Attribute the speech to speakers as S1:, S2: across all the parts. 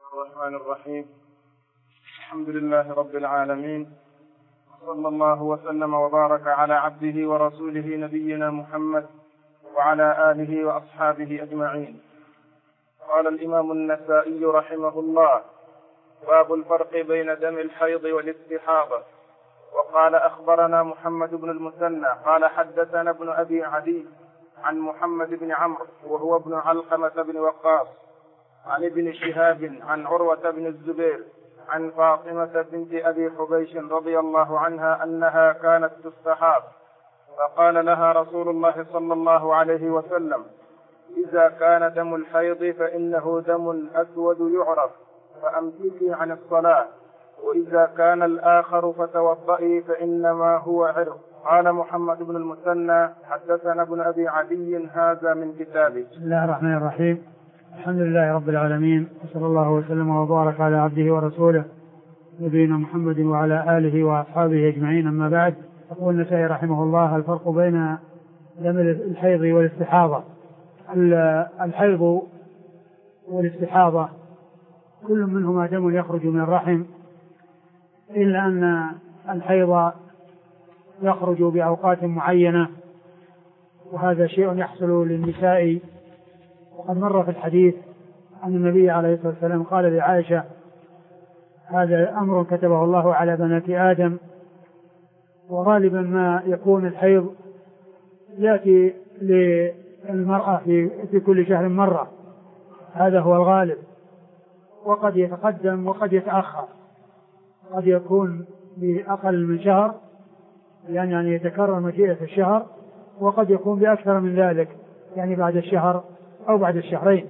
S1: الرحمن الرحيم. الحمد لله رب العالمين، صلى الله وسلم وبارك على عبده ورسوله نبينا محمد وعلى آله وأصحابه أجمعين. قال الإمام النسائي رحمه الله: باب الفرق بين دم الحيض والاستحاضة. وقال: أخبرنا محمد بن المثنى قال حدثنا ابن أبي عدي عن محمد بن عمرو وهو ابن علقمة بن وقاص عن ابن شهاب عن عروة بن الزبير عن فاطمة بنت أبي حبيش رضي الله عنها أنها كانت تستحاض، فقال لها رسول الله صلى الله عليه وسلم: إذا كان دم الحيض فإنه دم أسود يعرف فأمسكي عن الصلاة، وإذا كان الآخر فتوضئي فإنما هو عرق. قال محمد بن المثنى: حدثنا ابن أبي عدي هذا من كتابه.
S2: بسم الله الرحمن الرحيم. الحمد لله رب العالمين، وصلى الله وسلم وبارك على عبده ورسوله نبينا محمد وعلى آله وأصحابه أجمعين. أما بعد، يقول النسائي رحمه الله: الفرق بين دم الحيض والاستحاضة. الحيض والاستحاضة كل منهما دم يخرج من الرحم، إلا أن الحيض يخرج بأوقات معينة، وهذا شيء يحصل للنساء. وقد مر في الحديث أن النبي عليه الصلاة والسلام قال لعائشة: هذا أمر كتبه الله على بنات آدم. وغالبا ما يكون الحيض يأتي للمرأة في كل شهر مرة، هذا هو الغالب، وقد يتقدم وقد يتأخر، قد يكون بأقل من شهر، يعني يتكرر مجيئة الشهر، وقد يكون بأكثر من ذلك، يعني بعد الشهر أو بعد الشهرين.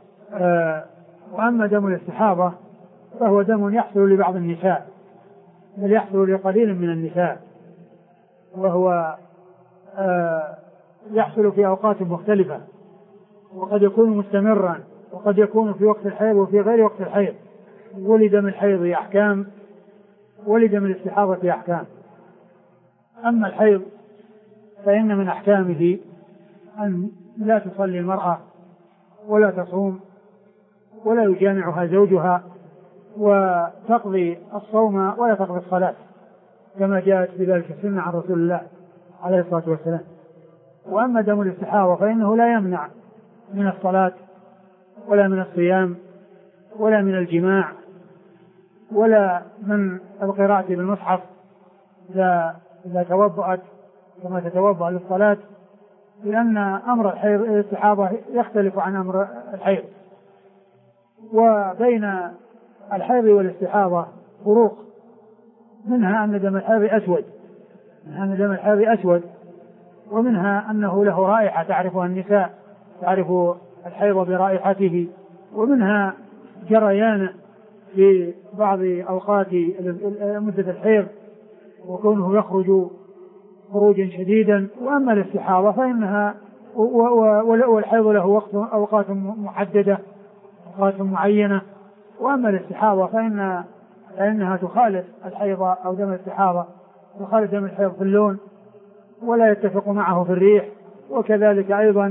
S2: وأما دم الاستحاضة فهو دم يحصل لبعض النساء، بل يحصل لقليل من النساء، وهو يحصل في أوقات مختلفة، وقد يكون مستمرا، وقد يكون في وقت الحيض وفي غير وقت الحيض. ولدم الحيض أحكام، ولدم الاستحاضة أحكام. أما الحيض فإن من أحكامه أن لا تصلي المرأة ولا تصوم ولا يجامعها زوجها، وتقضي الصوم ولا تقضي الصلاة، كما جاءت بذلك السنة عن رسول الله عليه الصلاة والسلام. وأما دم الاستحاضة فإنه لا يمنع من الصلاة ولا من الصيام ولا من الجماع ولا من القراءة بالمصحف إذا توضأت كما تتوضأ للصلاة، لأن أمر الحيض الاستحاضة يختلف عن أمر الحيض. وبين الحيض والاستحاضة فروق، منها أن دم الحيض أسود، ومنها أنه له رائحة تعرفها النساء، تعرف الحيض برائحته، ومنها جريان في بعض أوقات مدة الحيض وكونه يخرج خروجا شديدا. وأما الاستحاضة فإنها والحيض له أوقات محددة، أوقات معينة. وأما الاستحاضة فإنها تخالف الحيض أو دم الاستحاضة تخالف دم الحيض في اللون ولا يتفق معه في الريح، وكذلك أيضا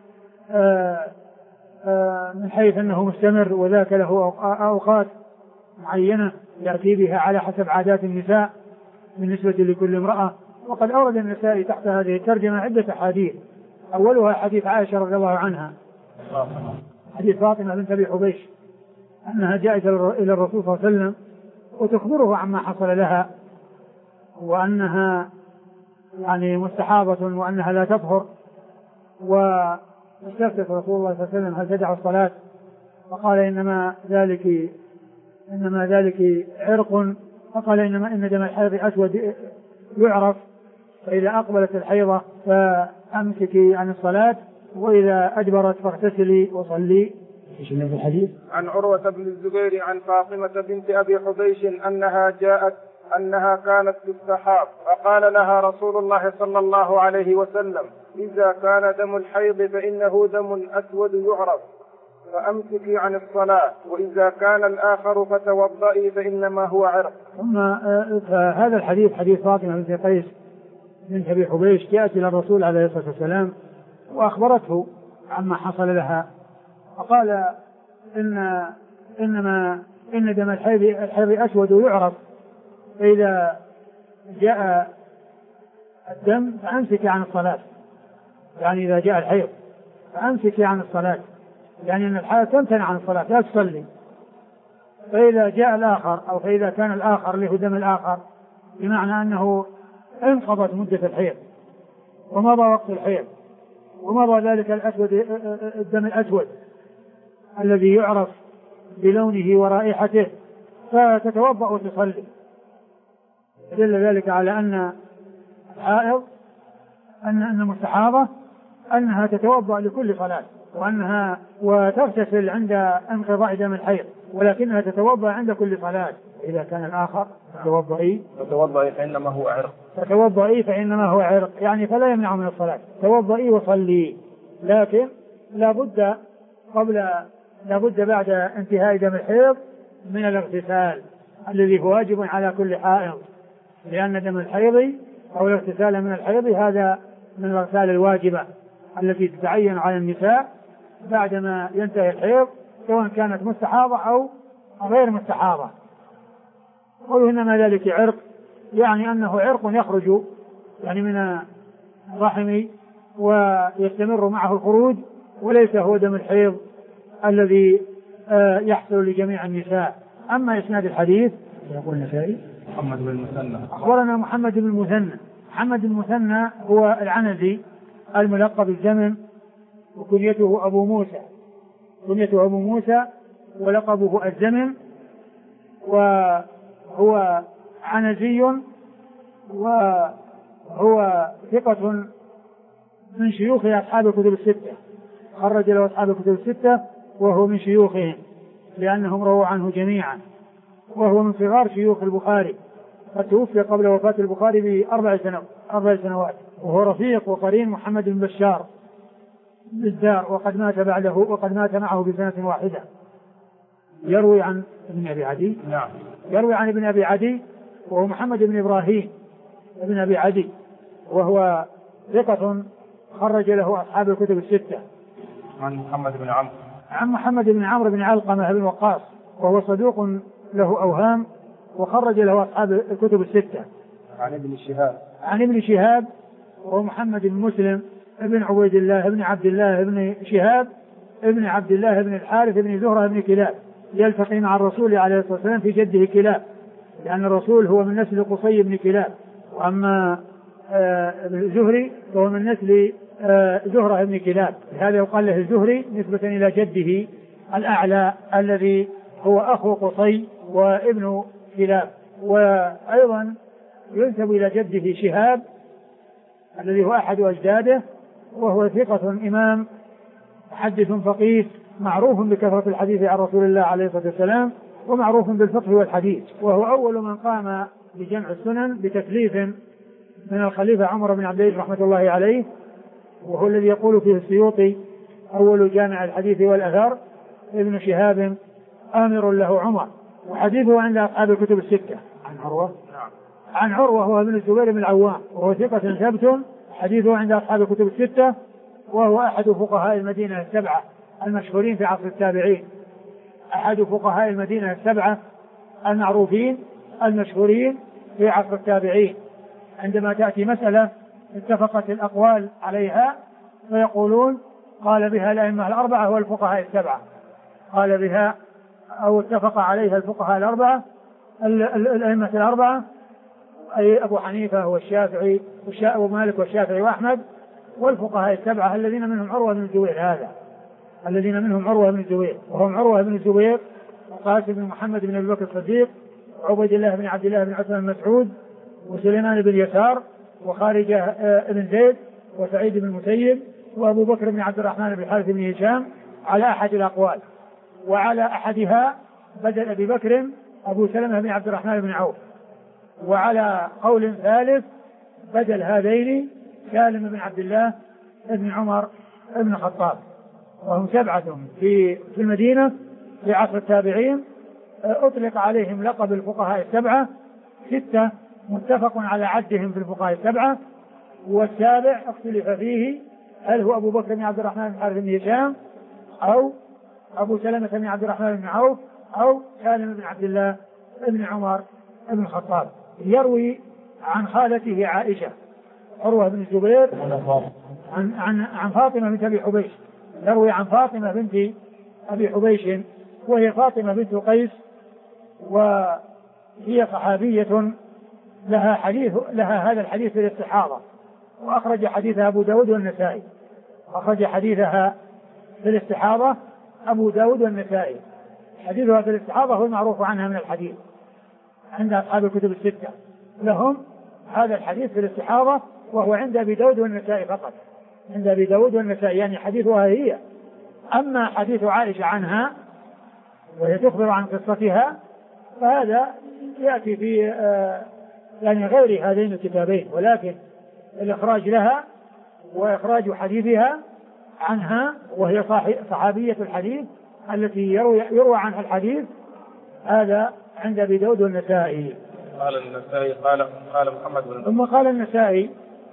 S2: من حيث أنه مستمر، وذاك له أوقات معينة يأتي بها على حسب عادات النساء بالنسبة لكل امرأة. وقد أورد النساء تحت هذه الترجمة عدة أحاديث، أولها حديث عائشة رضي الله عنها، حديث فاطمة بنت أبي حبيش، أنها جاءت إلى الرسول صلى الله عليه وسلم وتخبره عما حصل لها، وأنها يعني مستحاضة وأنها لا تطهر، واستفتت رسول الله صلى الله عليه وسلم: هل تدع الصلاة؟ فقال: إنما ذلك عرق. فقال: إن دم الحيض أسود يعرف، فإذا أقبلت الحيضة فأمسكي عن الصلاة، وإذا أدبرت فاغتسلي وصلي. ايش في الحديث؟
S1: عن عروة بن الزبير عن فاطمة بنت أبي حبيش أنها كانت تستحاض، فقال لها رسول الله صلى الله عليه وسلم: إذا كان دم الحيض فإنه دم أسود يعرف فأمسكي عن الصلاة، وإذا كان الآخر فتوضئي فإنما هو عرق.
S2: ثم هذا الحديث حديث فاطمة بنت قيس بنت أبي حبيش جاءت إلى الرسول عليه الصلاة والسلام وأخبرته عما حصل لها، فقال: إن دم الحيض أسود يعرف، فإذا جاء الدم فأمسك عن الصلاة، يعني إذا جاء الحيض فأمسك عن الصلاة، يعني أن الحيض تمتنع عن الصلاة لا تصلي. فإذا جاء الآخر أو فإذا كان الآخر له دم الآخر، بمعنى أنه انقضت مدة الحيض ومضى وقت الحيض ومضى ذلك الدم الأسود الذي يعرف بلونه ورائحته، فتتوضأ وتصلي. دل ذلك على أن الحائض أن المستحاضة أنها تتوضأ لكل صلاة وتغتسل عند انقضاء دم الحيض، ولكنها تتوضأ عند كل صلاة. إذا كان الآخر
S1: فتوضئي فإنما هو عرق،
S2: فتوضئي فإنما هو عرق، يعني فلا يمنع من الصلاة، توضئي وصلي، لكن لا بد بعد انتهاء دم الحيض من الاغتسال الذي هو واجب على كل حائض، لأن دم الحيض أو الاغتسال من الحيض هذا من الأغسال الواجبة التي تتعين على النساء بعدما ينتهي الحيض، سواء كانت مستحاضة أو غير مستحاضة. قالوا إنما ذلك عرق، يعني أنه عرق يخرج يعني من الرحم ويستمر معه الخروج، وليس هو دم الحيض الذي يحصل لجميع النساء. أما إسناد الحديث يقول النسائي
S1: محمد بن المثنى
S2: أخبرنا محمد بن المثنى. محمد بن المثنى هو العنزي الملقب بالزمن، وكنيته أبو موسى ولقبه الزمن، وهو عنزي وهو ثقة من شيوخ أصحاب الكتب الستة، خرج له أصحاب الكتب الستة وهو من شيوخهم لأنهم رووا عنه جميعا، وهو من صغار شيوخ البخاري، قد توفي قبل وفاة البخاري ب4 سنوات، وهو رفيق وقرين محمد بن بشار بالدار، وقد مات معه بسنة واحدة. يروي عن ابن أبي عدي.
S1: نعم.
S2: يروي عن ابن أبي عدي وهو محمد بن إبراهيم ابن أبي عدي، وهو ثقة خرج له أصحاب الكتب الستة.
S1: عن محمد بن عمرو بن علقمة بن وقاص، وهو صدوق له أوهام وخرج له أصحاب الكتب الستة. عن ابن شهاب وهو محمد بن مسلم ابن عبيد الله ابن عبد الله ابن شهاب ابن عبد الله ابن الحارث ابن زهرة ابن كلاب، يلتقي مع الرسول عليه الصلاة والسلام في جده كلاب، لأن الرسول هو من نسل قصي بن كلاب، وأما الزهري فهو من نسل زهرة بن كلاب، هذا يقال له الزهري نسبة إلى جده الأعلى الذي هو أخو قصي وابن كلاب. وأيضا ينسب إلى جده شهاب الذي هو أحد أجداده، وهو ثقة إمام محدث فقيه معروف بكثرة الحديث عن رسول الله عليه الصلاة والسلام، ومعروف بالفقه والحديث، وهو أول من قام بجمع السنن بتكليف من الخليفة عمر بن عبد العزيز رحمة الله عليه، وهو الذي يقول فيه السيوطي أول جامع الحديث والأثر ابن شهاب آمر له عمر. وحديثه عند أصحاب الكتب الستة. عن عروة وهو ابن الزبير بن العوام، وهو ثقة ثبت، حديثه عند أصحاب الكتب الستة، وهو أحد فقهاء المدينة السبعة المشهورين في عصر التابعين، أحد فقهاء المدينة السبعة المعروفين المشهورين في عصر التابعين. عندما تأتي مسألة اتفقت الأقوال عليها فيقولون قال بها الأئمة الأربعة والفقهاء السبعة، قال بها أو اتفق عليها الفقهاء الأربعة الأئمة الأربعة، أي أبو حنيفة والشافعي أبو مالك والشافعي وأحمد، والفقهاء السبعة الذين منهم عروة بن الزبير، وهم عروة بن الزبير وقاسم بن محمد بن أبي بكر الصديق وعبيد الله بن عبد الله بن عثمان بن مسعود وسليمان بن يسار وخارجة بن زيد وسعيد بن المسيب وأبو بكر بن عبد الرحمن بن الحارث بن هشام على أحد الأقوال، وعلى أحدها بدل أبي بكر أبو سلمة بن عبد الرحمن بن عوف، وعلى قول ثالث بدل هذين سالم بن عبد الله بن عمر بن الخطاب. وهم سبعة في المدينة في عصر التابعين، أطلق عليهم لقب الفقهاء السبعة، 6 متفق على عدهم في الفقهاء السبعة، والسابع اختلف فيه هل هو أبو بكر بن عبد الرحمن بن الحارث بن هشام أو أبو سلمة بن عبد الرحمن بن عوف
S2: أو سالم بن عبد الله بن عمر بن الخطاب، يروي عن خالته عائشة عروة بن الزبير عن فاطمة بنت أبي حبيش، يروي عن فاطمة بنت أبي حبيش وهي فاطمة بنت قيس، وهي صحابية لها هذا الحديث في الاستحاضة، وأخرج حديثها أبو داود والنسائي، أخرج حديثها في الاستحاضة أبو داود والنسائي. حديثها في الاستحاضة هو المعروف عنها من الحديث عند أصحاب الكتب الستة، لهم هذا الحديث في الاستحاضة وهو عند أبي داود والنسائي فقط، عند أبي داود والنسائي، يعني حديثها هي. أما حديث عائشة عنها وهي تخبر عن قصتها فهذا يأتي في يعني غير هذين الكتابين، ولكن الإخراج لها وإخراج حديثها عنها وهي صحابية الحديث التي يروى عنها الحديث، هذا عند أبي داود والنسائي.
S1: قال النسائي قال محمد بن
S2: ثم قال النسائي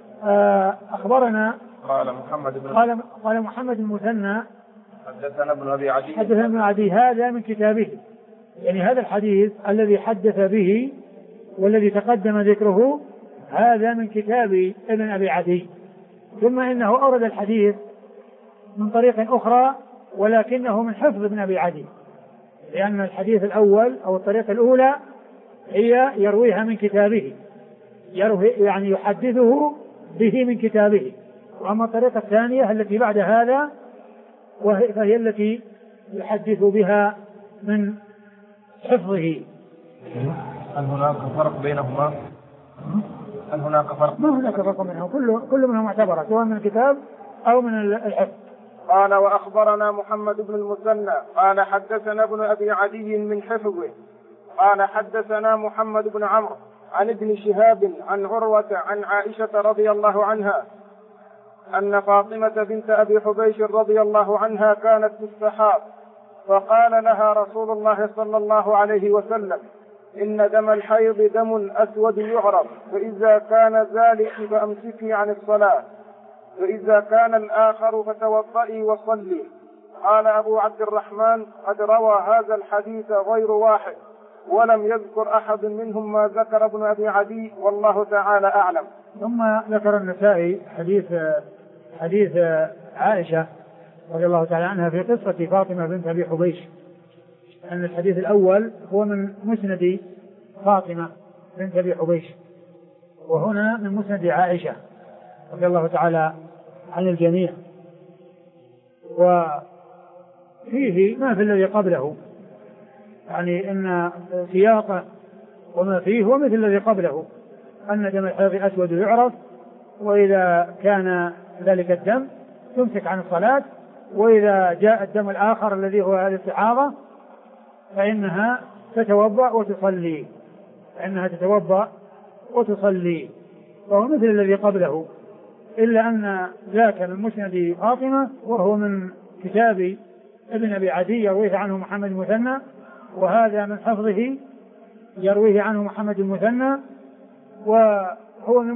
S2: أخبرنا قال محمد المثنى
S1: حدثنا ابن أبي عدي
S2: هذا من كتابه، يعني هذا الحديث الذي حدث به والذي تقدم ذكره هذا من كتاب ابن أبي عدي. ثم إنه أورد الحديث من طريق أخرى ولكنه من حفظ ابن أبي عدي، لأن الحديث الأول أو الطريقة الأولى هي يرويها من كتابه، يعني يحدثه به من كتابه، وأما الطريقة الثانية التي بعد هذا فهي التي يحدث بها من حفظه.
S1: هل هناك فرق بينهما؟ هل هناك فرق؟
S2: ما هناك فرق بينهم، كل منهم معتبرة سواء من الكتاب أو من الحفظ.
S1: قال وأخبرنا محمد بن المثنى قال حدثنا ابن أبي عدي من حفظه قال حدثنا محمد بن عمرو عن ابن شهاب عن عروة عن عائشة رضي الله عنها أن فاطمة بنت أبي حبيش رضي الله عنها كانت في السحاب، فقال لها رسول الله صلى الله عليه وسلم: إن دم الحيض دم أسود يعرف، فإذا كان ذلك فأمسكي عن الصلاة، فإذا كان الآخر فتوضئي وصلي. قال أبو عبد الرحمن: قد روى هذا الحديث غير واحد ولم يذكر أحد منهم ما ذكر ابن أبي عدي، والله تعالى أعلم.
S2: ثم ذكر النسائي حديث عائشة رضي الله تعالى عنها في قصة فاطمة بنت أبي حبيش، أن الحديث الأول هو من مسند فاطمة بنت أبي حبيش، وهنا من مسند عائشة رضي الله تعالى عن الجميع، وفيه ما في الذي قبله، يعني أن سياقه وما فيه هو مثل الذي قبله، أن دم الحيض أسود يعرف، وإذا كان ذلك الدم تمسك عن الصلاة، وإذا جاء الدم الآخر الذي هو الاستحاضة فإنها تتوضأ وتصلي، وهو مثل الذي قبله، إلا أن ذاك من مسند فاطمة وهو من كتاب ابن أبي عدي يرويه عنه محمد المثنى، وهذا من حفظه يرويه عنه محمد المثنى وهو من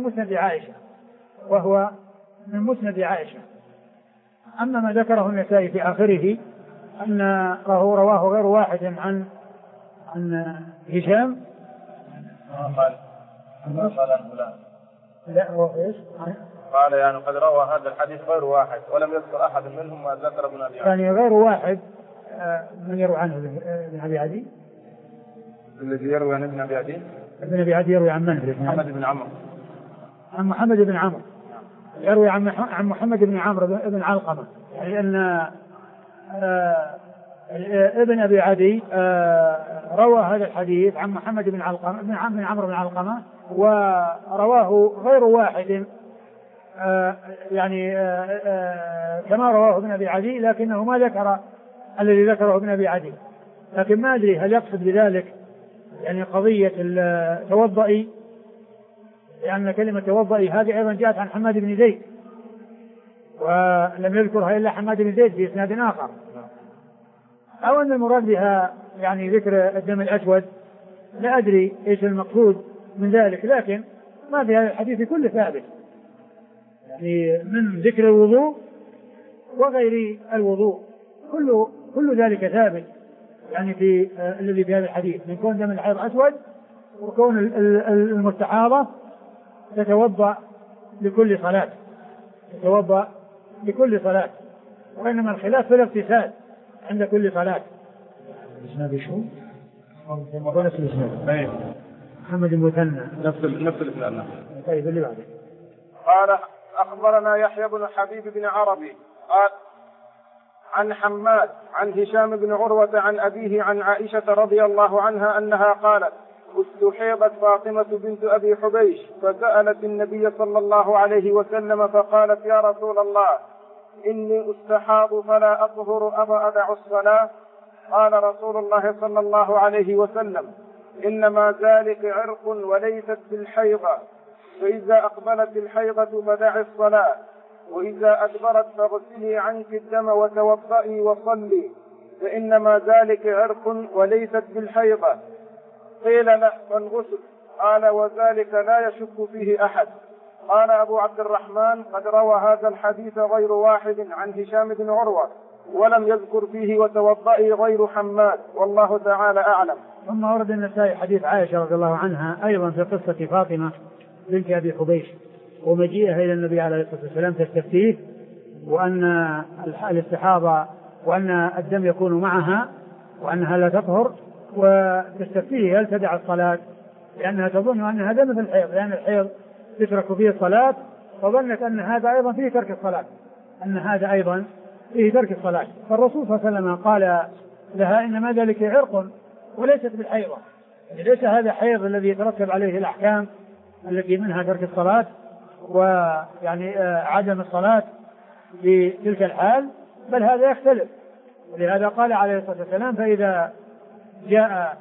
S2: مسند عائشة. أما ما ذكره النسائي في آخره أن رواه غير واحد عن هشام، لا هو ايش؟
S1: قال يعني قد روى هذا الحديث غير واحد ولم يذكر أحد منهم ما ذكر ابن أبي عدي.
S2: يعني غير واحد من يروي عنه ابن أبي عدي،
S1: الذي يروي عن ابن أبي عدي
S2: يروي عن من؟
S1: محمد بن عمرو.
S2: عن محمد بن عمرو يروي عن محمد بن عمرو بن علقمة، لأن ابن أبي عدي روى هذا الحديث عن محمد بن علقمة بن عمرو بن علقمة، ورواه غير واحد يعني كما رواه ابن أبي عدي، لكنه ما ذكر الذي ذكره ابن أبي عدي. لكن ما أدري هل يقصد بذلك يعني قضية توضئي، لأن كلمة توضئي هذه أيضا جاءت عن حماد بن زيد، ولم يذكرها إلا حماد بن زيد في إسناد آخر، أو أن المراد بها يعني ذكر الدم الأسود، لا أدري إيش المقصود من ذلك، لكن ما في هذا الحديث كله ثابت، يعني من ذكر الوضوء وغير الوضوء كل ذلك ثابت، يعني في الذي في هذا الحديث من كون دم الحيض أسود وكون المستحاضة تتوضأ لكل صلاة، تتوضأ لكل صلاة، وإنما الخلاف في الاغتسال عند كل صلاة.
S1: الإسناد شو؟
S2: نفس الإسناد. محمد المثنى
S1: نفس الإسناد.
S2: طيب اللي بعده.
S1: قال أخبرنا يحيى بن حبيب بن عربي قال عن حماد عن هشام بن عروة عن أبيه عن عائشة رضي الله عنها أنها قالت استحيضت فاطمة بنت أبي حبيش فسألت النبي صلى الله عليه وسلم فقالت يا رسول الله إني أستحاض فلا أطهر أدع الصلاة؟ قال رسول الله صلى الله عليه وسلم إنما ذلك عرق وليست بالحيضة، فإذا أقبلت الحيضة فدعي الصلاة، وإذا أدبرت فاغسلي عنك الدم وتوضئي وصلي، فإنما ذلك عرق وليست بالحيضة. قيل له فالغسل؟ قال وذلك لا يشك فيه أحد. قال أبو عبد الرحمن قد روى هذا الحديث غير واحد عن هشام بن عروة ولم يذكر فيه وتوضئي غير حماد، والله تعالى أعلم.
S2: ثم ورد النسائي حديث عائشة رضي الله عنها أيضا في قصة فاطمة بنت أبي حبيش ومجيئها إلى النبي عليه الصلاة والسلام تستفتيه وأن الاستحاضة وأن الدم يكون معها وأنها لا تطهر، وتستفتيه هل تدع الصلاة لأنها تظن أن هذا مثل الحيض، لأن الحيض تترك فيه الصلاة، فظنت أن هذا أيضا فيه ترك الصلاة، أن هذا أيضا فيه ترك الصلاة. فالرسول صلى الله عليه وسلم قال لها إنما ذلك عرق وليست بالحيضة، يعني ليس هذا حيض الذي يترتب عليه الأحكام التي منها ترك الصلاة ويعني عدم الصلاة في تلك الحال، بل هذا يختلف. ولهذا قال عليه الصلاة والسلام فإذا جاء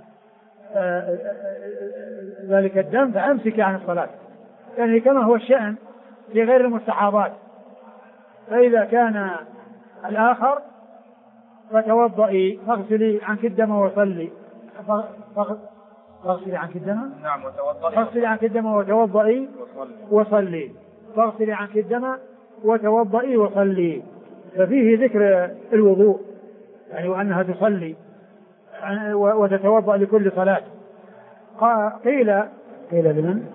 S2: ذلك الدم فأمسك عن الصلاة، يعني كما هو الشأن في غير المستحاضات، فإذا كان الآخر فتوضئي فاغسلي عنك الدم وصلي، فاغسلي عنك الدم،
S1: نعم،
S2: فاغسلي عنك الدم وتوضئي وصلي، فاغسلي عنك الدم وتوضئي وصلي. ففيه ذكر الوضوء يعني وأنها تصلي وتتوضأ لكل صلاة. قيل لمن؟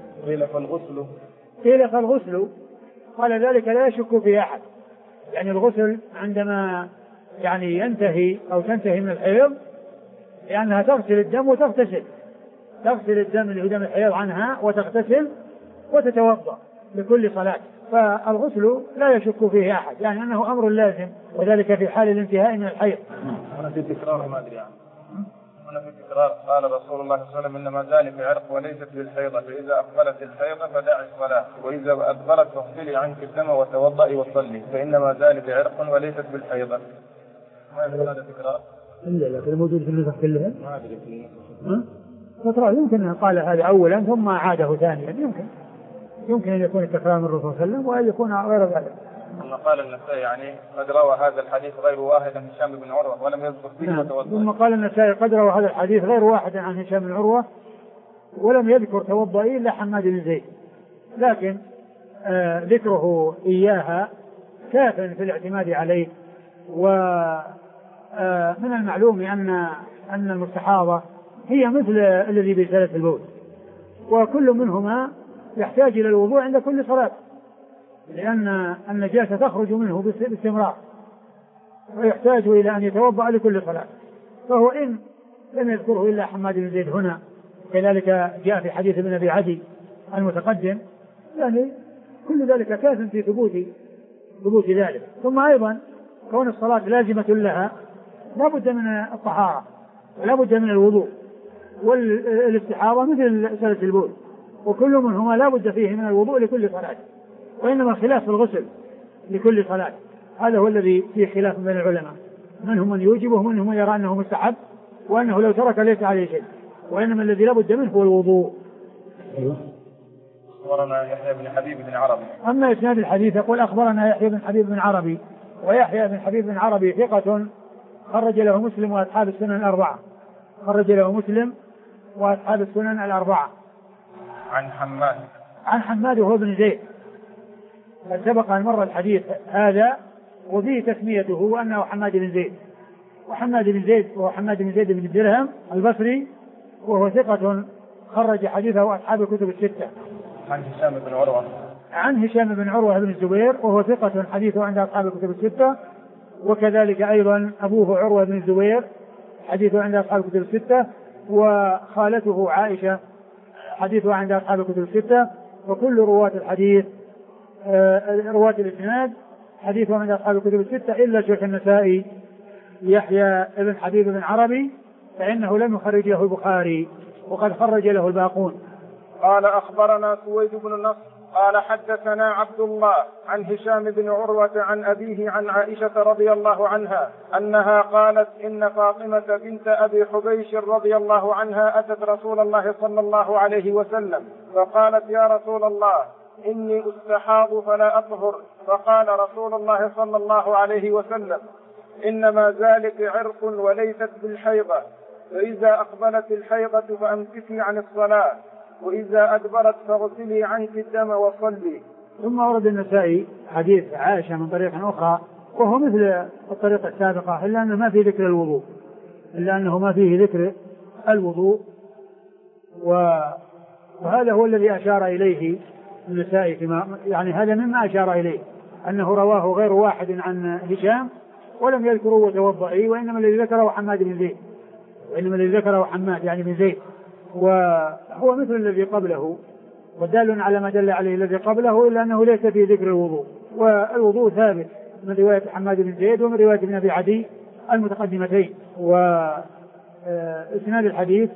S2: قيل فالغسل؟ قال ذلك لا يشك فيه أحد، يعني الغسل عندما يعني ينتهي أو تنتهي من الحيض لأنها تغسل الدم وتغتسل، تغسل الدم اللي هو دم الحيض عنها وتغتسل وتتوضأ لكل صلاة، فالغسل لا يشك فيه أحد، يعني أنه أمر لازم، وذلك في حال الانتهاء من الحيض.
S1: هنا في تكرار ما أدري عنه. هنا في تكرار قال رسول الله صلى الله عليه وسلم إنما ذلك عرق وليست بالحيضة، فإذا أقبلت الحيضة فدعي الصلاة، وإذا أدبرت فاغسلي عنك الدم وتوضئي وصلي، فإنما ذلك عرق وليست بالحيضة. ما يقول هذا تكرار؟
S2: لا لكن موجود في النسخ كلها.
S1: ما أدري في
S2: تكرار، يمكن أن قال هذا أولا ثم عاده ثانيا، يمكن أن يكون التكرار من الرسول صلى الله عليه وسلم وأن يكون غير ذلك.
S1: ثم قال النسائي يعني قد روى هذا الحديث غير واحد عن هشام بن عروة ولم يذكر فيه وتوضئ.
S2: ثم قال النسائي قد روى هذا الحديث غير واحد عن هشام بن عروة ولم يذكر توضئي إلا حماد بن زيد، لكن ذكره إياها كاف في الاعتماد عليه. ومن المعلوم أن المستحاضة هي مثل الذي بسالة البول، وكل منهما يحتاج إلى الوضوء عند كل صلاة، لأن النجاسة تخرج منه باستمرار ويحتاج إلى أن يتوضأ لكل صلاة، فهو إن لم يذكره إلا حماد بن زيد هنا، كذلك جاء في حديث ابن أبي عدي المتقدم، يعني كل ذلك كاف في ثبوت ذلك. ثم أيضا كون الصلاة لازمة لها لا بد من الطهارة ولا بد من الوضوء، والاستحاضة مثل سالة البول، وكل منهما لا بد فيه من الوضوء لكل صلاة، وإنما خلاف في الغسل لكل صلاة، هذا هو الذي فيه خلاف بين العلماء، منهم من يوجبه ومنهم من يرى أنه مستحب وأنه لو ترك ليس عليه شيء، وإنما الذي لا بد منه هو الوضوء.
S1: أخبرنا يحيى بن حبيب بن عربي.
S2: أما إسناد الحديث يقول أخبرنا يحيى بن حبيب بن عربي، ويحيى بن حبيب بن عربي ثقة خرج له مسلم وأصحاب السنن الأربعة، خرج له مسلم وأصحاب السنن الأربعة. عن حماد وهو بن زيد، سبق أن مر الحديث هذا وفيه تسميته وأنه حماد بن زيد، وحماد بن زيد وهو حماد بن زيد بن الدرهم البصري وهو ثقة خرج حديثه أصحاب الكتب الستة.
S1: عن هشام بن عروة.
S2: عن هشام بن عروة بن الزبير وهو ثقة حديثه عند أصحاب الكتب الستة. وكذلك أيضا أبوه عروة بن الزبير حديثه عند أصحاب الكتب الستة. وخالته عائشة حديثه عند أصحاب الكتب الستة. وكل رواة الحديث رواة الإسناد حديثه عند أصحاب الكتب الستة إلا شيخ النسائي يحيى بن حبيب بن عربي فإنه لم يخرج له البخاري وقد خرج له الباقون.
S1: قال أخبرنا سويد بن نصر قال حدثنا عبد الله عن هشام بن عروة عن أبيه عن عائشة رضي الله عنها أنها قالت إن فاطمة بنت أبي حبيش رضي الله عنها أتت رسول الله صلى الله عليه وسلم فقالت يا رسول الله إني أستحاض فلا أطهر. فقال رسول الله صلى الله عليه وسلم إنما ذلك عرق وليست بالحيضة، فإذا أقبلت الحيضة فأمسكي عن الصلاة، وإذا أدبرت فاغسلي عنك الدم وصلي.
S2: ثم ورد النسائي حديث عائشة من طريق أخرى وهو مثل الطريقة السابقة إلا أنه ما فيه ذكر الوضوء وهذا هو الذي أشار إليه النسائي يعني هذا مما أشار إليه أنه رواه غير واحد عن هشام ولم يذكروا وتوضئي وإنما الذي ذكره حماد يعني بن زيد وهو مثل الذي قبله ودال على ما دل عليه الذي قبله إلا أنه ليس فيه ذكر الوضوء. والوضوء ثابت من رواية حماد بن زيد ومن رواية ابن أبي عدي المتقدمتين. وإسناد الحديث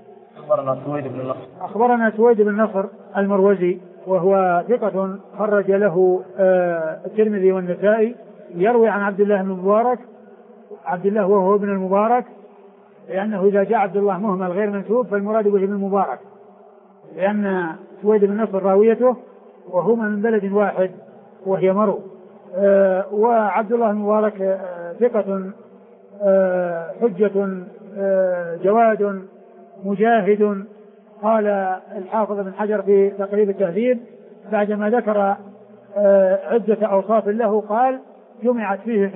S2: أخبرنا سويد بن نصر المروزي وهو ثقة خرج له الترمذي والنسائي يروي عن عبد الله بن المبارك عبد الله وهو ابن المبارك لأنه إذا جاء عبد الله مهمل غير منسوب فالمراد به ابن المبارك لأن سويد بن نصر راويته وهما من بلد واحد وهي مرو. وعبد الله المبارك ثقة حجة جواد مجاهد. قال الحافظ بن حجر في تقريب التهذيب بعدما ذكر عدة أوصاف له قال جمعت فيه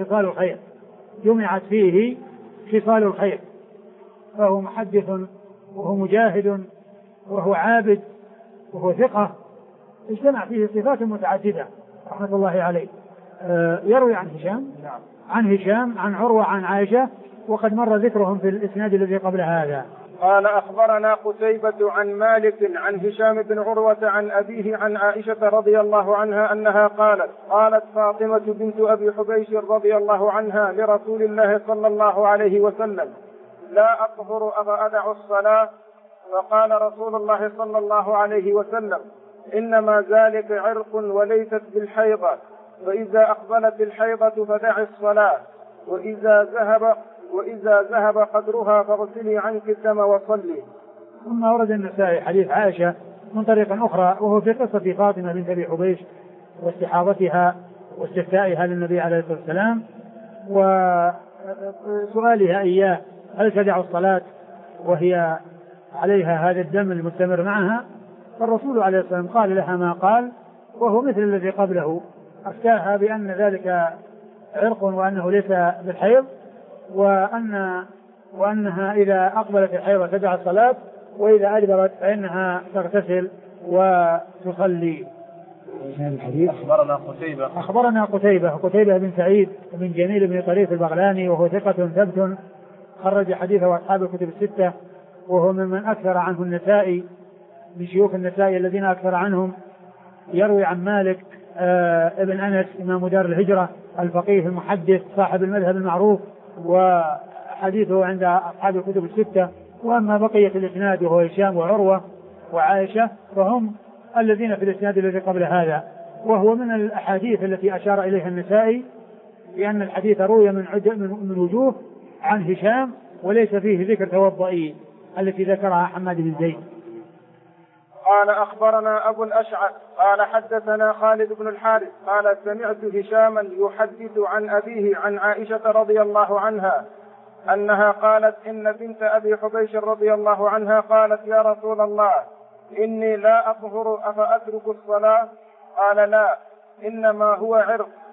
S2: خصال الخير فهو محدث وهو مجاهد وهو عابد وهو ثقة اجتمع فيه صفات متعددة رحمة الله عليه. يروي عن هشام عن عروة عن عائشة وقد مر ذكرهم في الإسناد الذي قبل هذا.
S1: قال أخبرنا قتيبة عن مالك عن هشام بن عروة عن أبيه عن عائشة رضي الله عنها أنها قالت فاطمة بنت أبي حبيش رضي الله عنها لرسول الله صلى الله عليه وسلم لا أطهر أفأدع الصلاة؟ فقال رسول الله صلى الله عليه وسلم إنما ذلك عرق وليست بالحيضة، فإذا أقبلت الحيضة فدع الصلاة، وإذا ذهب قدرها فاغسلي عنك الدم وصلي.
S2: ثم ورد النسائي حديث عائشة من طريق أخرى وهو في قصة فاطمة بنت أبي حبيش واستحاضتها واستفتائها للنبي عليه الصلاة والسلام وسؤالها إياه هل تدع الصلاة وهي عليها هذا الدم المستمر معها. فالرسول عليه الصلاة والسلام قال لها ما قال وهو مثل الذي قبله أفتاها بأن ذلك عرق وأنه ليس بالحيض وأنها إذا أقبلت الحيض تدع الصلاة وإذا أدبرت فإنها تغتسل وتصلي. أخبرنا قتيبة بن سعيد بن جميل بن طريف البغلاني وهو ثقة ثبت خرج حديثه أصحاب الكتب الستة وهو ممن أكثر عنه النسائي من شيوخ النسائي الذين أكثر عنهم. يروي عن مالك ابن أنس إمام دار الهجرة الفقيه المحدث صاحب المذهب المعروف وحديثه عند أصحاب الكتب الستة. وأما بقية الإسناد وهو هشام وعروة وعائشة فهم الذين في الإسناد الذي قبل هذا وهو من الأحاديث التي أشار إليها النسائي لأن الحديث روي من وجوه عن هشام وليس فيه ذكر توضئي التي ذكرها حماد بن زيد.
S1: قال أخبرنا أبو الأشعث قال حدثنا خالد بن الحارث قال سمعت هشاما يحدث عن أبيه عن عائشة رضي الله عنها أنها قالت إن بنت أبي حبيش رضي الله عنها قالت يا رسول الله إني لا أطهر أفأترك الصلاة؟ قال لا إنما هو عرق.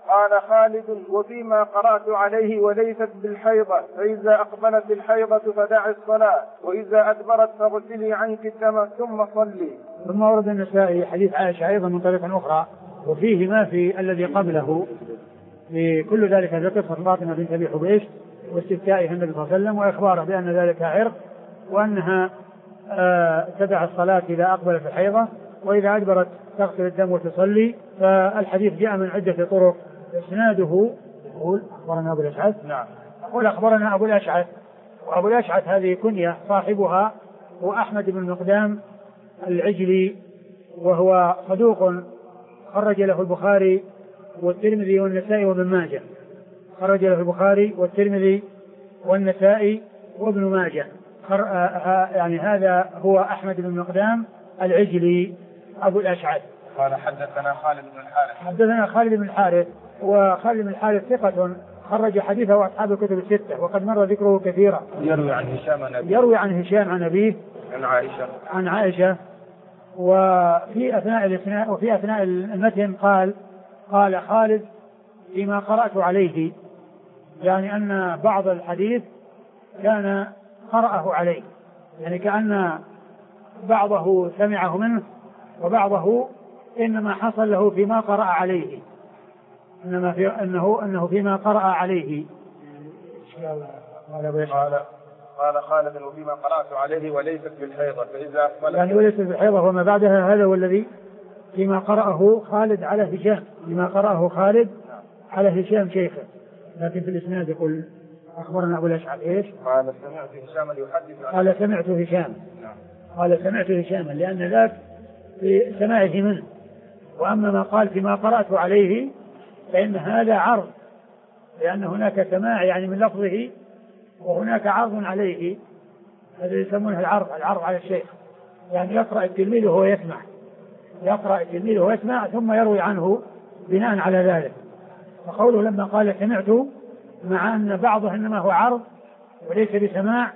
S1: قال خالد: وفيما قرأت عليه وليست بالحيضة، فإذا أقبلت الحيضة فدع الصلاة، وإذا أدبرت فاغسلي عنك الدم ثم صلي.
S2: ثم ورد النسائي حديث عائشة أيضا من طريق أخرى وفيه ما في الذي قبله، لكل ذلك ذكر فاطمة بنت أبي حبيش واستفتائها النبي صلى الله عليه وسلم وإخباره بأن ذلك عرق، وأنها تدع الصلاة إذا أقبلت الحيضة، وإذا أدبرت تغسل الدم وتصلي. فالحديث جاء من عدة طرق. إسناده يقول أخبرنا أبو الأشعث.
S1: نعم.
S2: يقول أخبرنا أبو الأشعث، وأبو الأشعث هذه كنية، صاحبها هو أحمد بن المقدام العجلي، وهو صدوق خرج له البخاري والترمذي والنسائي وابن ماجه. خرج له البخاري والترمذي والنسائي وابن ماجه. يعني هذا هو أحمد بن المقدام العجلي أبو الأشعث.
S1: قال حدثنا خالد بن الحارث.
S2: حدثنا خالد بن الحارث، وخالد بن الحارث ثقة خرج حديثه أصحاب الكتب الستة، وقد مر ذكره كثيرا.
S1: يروي عن هشام عن أبيه.
S2: يروي عن هشام عن أبيه عن عائشة. وفي أثناء المتن قال خالد: فيما قرأت عليه، يعني أن بعض الحديث كان قرأه عليه، يعني كأن بعضه سمعه منه وبعضه إنما حصل له فيما قرأ عليه، أنه فيما قرأ عليه.
S1: قال خالد: وفيما قرأت عليه وليست بالحيضة، فإذا أقبلت
S2: يعني وليست بالحيضة وما بعدها، هذا هو الذي فيما قرأه خالد على هشام، فيما قرأه خالد على هشام شيخه. لكن في الإسناد يقول أخبرنا أبو الأشعث إيش؟
S1: قال: سمعت هشام يحدث.
S2: قال سمعت هشام. قال سمعت هشاما، لأن ذاك في سماعه منه. وأما ما قال فيما قرأت عليه فإن هذا عرض، لأن هناك سماع يعني من لفظه، وهناك عرض عليه، هذا يسمونه العرض على الشيخ، يعني يقرأ التلميذ وهو يسمع ثم يروي عنه بناء على ذلك. فقوله لما قال سمعت، مع أن بعضه إنما هو عرض وليس بسماع،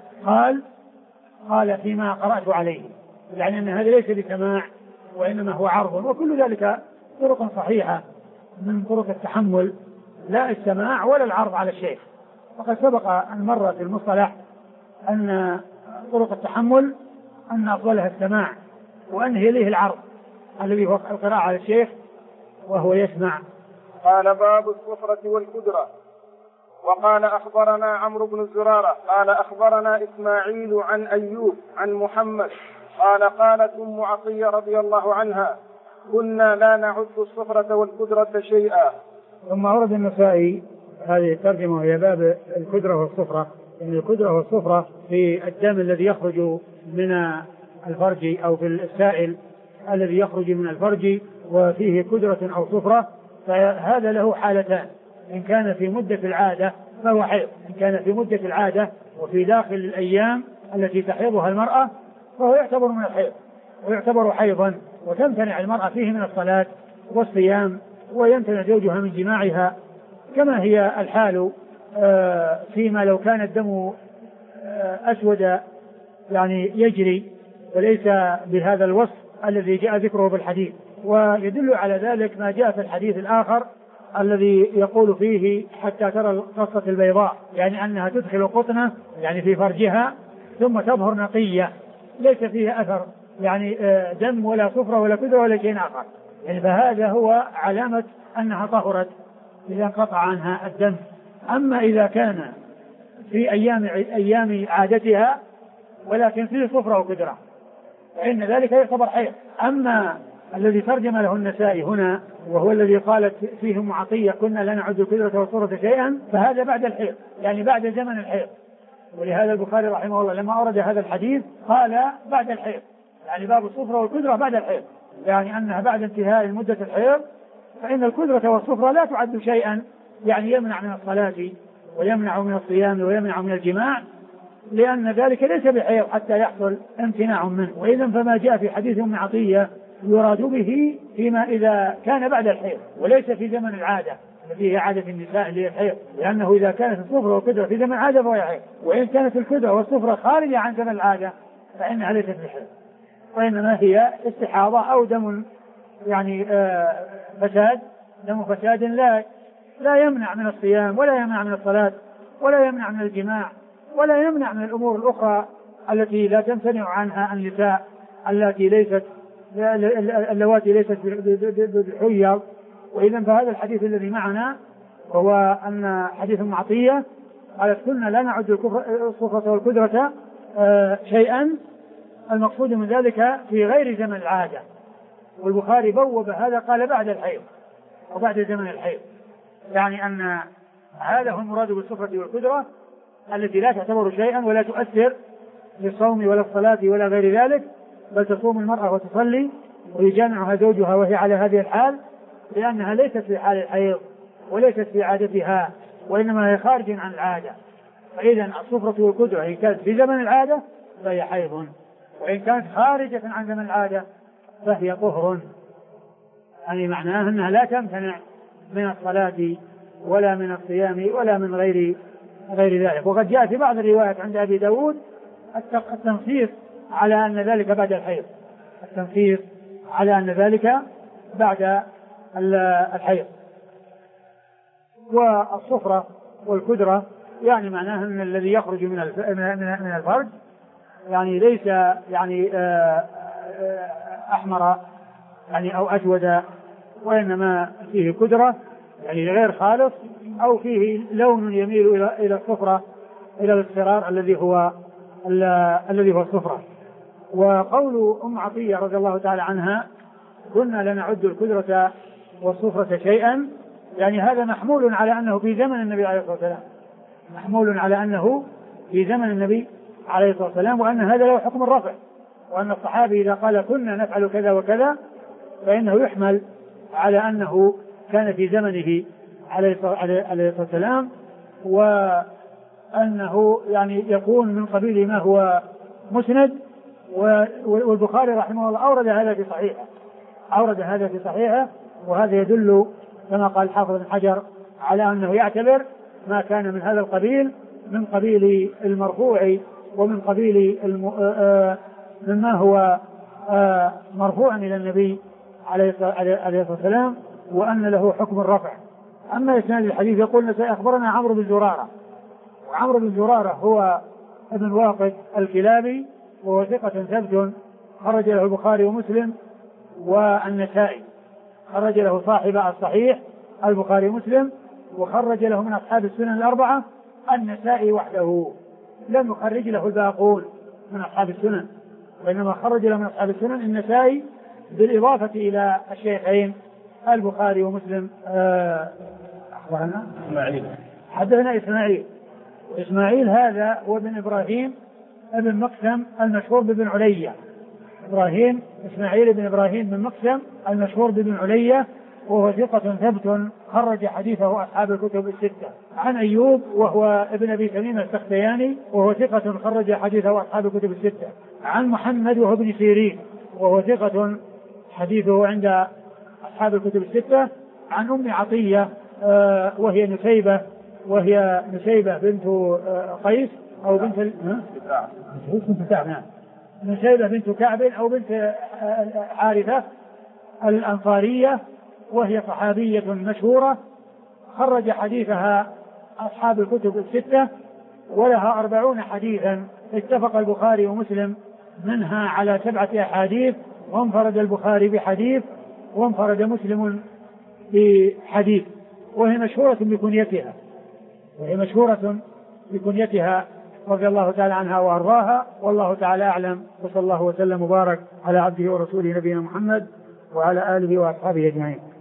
S2: قال فيما قرأت عليه، يعني أن هذا ليس بسماع وإنما هو عرض. وكل ذلك طرق صحيحة من طرق التحمل، لا السماع ولا العرض على الشيخ. وقد سبق أن مر في المصطلح أن طرق التحمل أن أفضلها السماع، وأن يليه العرض الذي هو القراءة على الشيخ وهو يسمع.
S1: قال: باب الصفرة والقدرة. وقال: أخبرنا عمرو بن زرارة قال: أخبرنا إسماعيل عن أيوب عن محمد قال: قالت أم عطية رضي الله عنها: كنا لا نعد الصفرة والقدرة شيئا.
S2: ثم أورد النسائي هذه الترجمة وهي باب القدرة والصفرة. يعني القدرة والصفرة في الدم الذي يخرج من الفرج أو في السائل الذي يخرج من الفرج وفيه قدرة أو صفرة، فهذا له حالتان: إن كان في مدة العادة فهو حيض، إن كان في مدة العادة وفي داخل الأيام التي تحيضها المرأة فهو يعتبر من الحيض ويعتبر حيضا، وتمتنع المرأة فيه من الصلاة والصيام، ويمتنع زوجها من جماعها، كما هي الحال فيما لو كان الدم أسود يعني يجري وليس بهذا الوصف الذي جاء ذكره بالحديث. ويدل على ذلك ما جاء في الحديث الآخر الذي يقول فيه: حتى ترى القصة البيضاء، يعني أنها تدخل قطنة يعني في فرجها ثم تظهر نقية ليس فيها أثر يعني دم ولا صفرة ولا قدرة ولا شيء آخر، يعني فهذا هو علامة أنها طهرت إذا انقطع عنها الدم. أما إذا كان في أيام عادتها ولكن فيه صفرة وقدرة فإن ذلك يعتبر حيض. أما الذي ترجم له النسائي هنا وهو الذي قالت فيه أم عطية: كنا لا نعد القدرة والصفرة شيئا، فهذا بعد الحيض، يعني بعد زمن الحيض. ولهذا البخاري رحمه الله لما أورد هذا الحديث قال بعد الحيض، يعني باب الصفرة والقدرة بعد الحيض، يعني أنها بعد انتهاء مدة الحيض فإن القدرة والصفرة لا تعد شيئا، يعني يمنع من الصلاة ويمنع من الصيام ويمنع من الجماع، لأن ذلك ليس بحيض حتى يحصل امتناع منه. وإذا فما جاء في حديث أم عطية يراد به فيما إذا كان بعد الحيض وليس في زمن العادة التي هي عادة النساء اللي هي الحيض، لأنه إذا كانت الصفرة والقدرة في زمن العادة فهي حيض، وإن كانت القدرة والصفرة خارجة عن زمن العادة فإنها ليست بحيض، وإنما هي استحاضة أو دم يعني فساد، دم فساد لا لا يمنع من الصيام ولا يمنع من الصلاة ولا يمنع من الجماع ولا يمنع من الأمور الأخرى التي لا تمتنع عنها النساء اللواتي ليست بالحيض. وإذا فهذا الحديث الذي معنا هو أن حديث ابن عطية قالت كنا لا نعد الصفرة والكدرة شيئا، المقصود من ذلك في غير زمن العادة. والبخاري بوب هذا قال بعد الحيض وبعد زمن الحيض، يعني أن هذا هو المراد بالصفرة والكدرة التي لا تعتبر شيئا ولا تؤثر للصوم ولا الصلاة ولا غير ذلك، بل تصوم المرأة وتصلي ويجامعها زوجها وهي على هذه الحال، لأنها ليست في حال الحيض وليست في عادتها وإنما هي خارج عن العادة. فإذا الصفرة والكدرة إن كانت في زمن العادة فهي حيض، وإن كانت خارجة عن زمن العادة فهي طهر، يعني معناه أنها لا تمتنع من الصلاة ولا من الصيام ولا من غير ذلك. وقد جاء في بعض الروايات عند أبي داود التنصيص على أن ذلك بعد الحيض، التنصيص على أن ذلك بعد الحيض. والصفرة والكدرة يعني معناها أن الذي يخرج من الفرج يعني ليس يعني أحمر يعني أو أسود، وإنما فيه كدرة يعني غير خالص، أو فيه لون يميل إلى الصفرة إلى الاصفرار الذي هو الصفرة. وقول أم عطية رضي الله تعالى عنها كنا لا نعد الكدرة والصفرة شيئا، يعني هذا محمول على أنه في زمن النبي عليه الصلاة والسلام، محمول على أنه في زمن النبي عليه الصلاة والسلام، وأن هذا له حكم الرفع، وأن الصحابي إذا قال كنا نفعل كذا وكذا فإنه يحمل على أنه كان في زمنه عليه الصلاة والسلام، وأنه يعني يكون من قبيل ما هو مسند. والبخاري رحمه الله أورد هذا في صحيحه، وهذا يدل كما قال الحافظ بن حجر على أنه يعتبر ما كان من هذا القبيل من قبيل المرفوع ومن قبيل مما هو مرفوع إلى النبي عليه الصلاة والسلام، وأن له حكم الرفع. أما إسناد الحديث يقول أخبرنا عمرو بن زرارة، وعمرو بن زرارة هو ابن واقد الكلابي، وهو ثقة ثبت خرج له البخاري ومسلم والنسائي، خرج له صاحب الصحيح البخاري ومسلم، وخرج له من أصحاب السنن الأربعة النسائي وحده، لم يخرج له الباقون من أصحاب السنن، وإنما خرج له من أصحاب السنن النسائي بالإضافة إلى الشيخين البخاري ومسلم. أخبرنا حدثنا إسماعيل هذا هو ابن إبراهيم ابن مقسم المشهور بابن علية، إسماعيل بن إبراهيم بن مقسم المشهور بابن علية، وهو ثقة ثبت خرج حديثه أصحاب الكتب الستة. عن أيوب وهو ابن أبي تميم السختياني، وهو ثقة خرج حديثه أصحاب الكتب الستة. عن محمد وهو ابن سيرين، وهو ثقة حديثه عند أصحاب الكتب الستة. عن أم عطية وهي نسيبة بنت قيس أو بنت نسيبة بنت كعب أو بنت حارثة الأنصارية، وهي صحابية مشهورة خرج حديثها أصحاب الكتب الستة، ولها 40 حديثا اتفق البخاري ومسلم منها على 7 أحاديث، وانفرد البخاري بحديث وانفرد مسلم بحديث، وهي مشهورة بكنيتها رضي الله تعالى عنها وأرضاها، والله تعالى أعلم، وصلى الله وسلم وبارك على عبده ورسوله نبينا محمد وعلى آله وأصحابه أجمعين.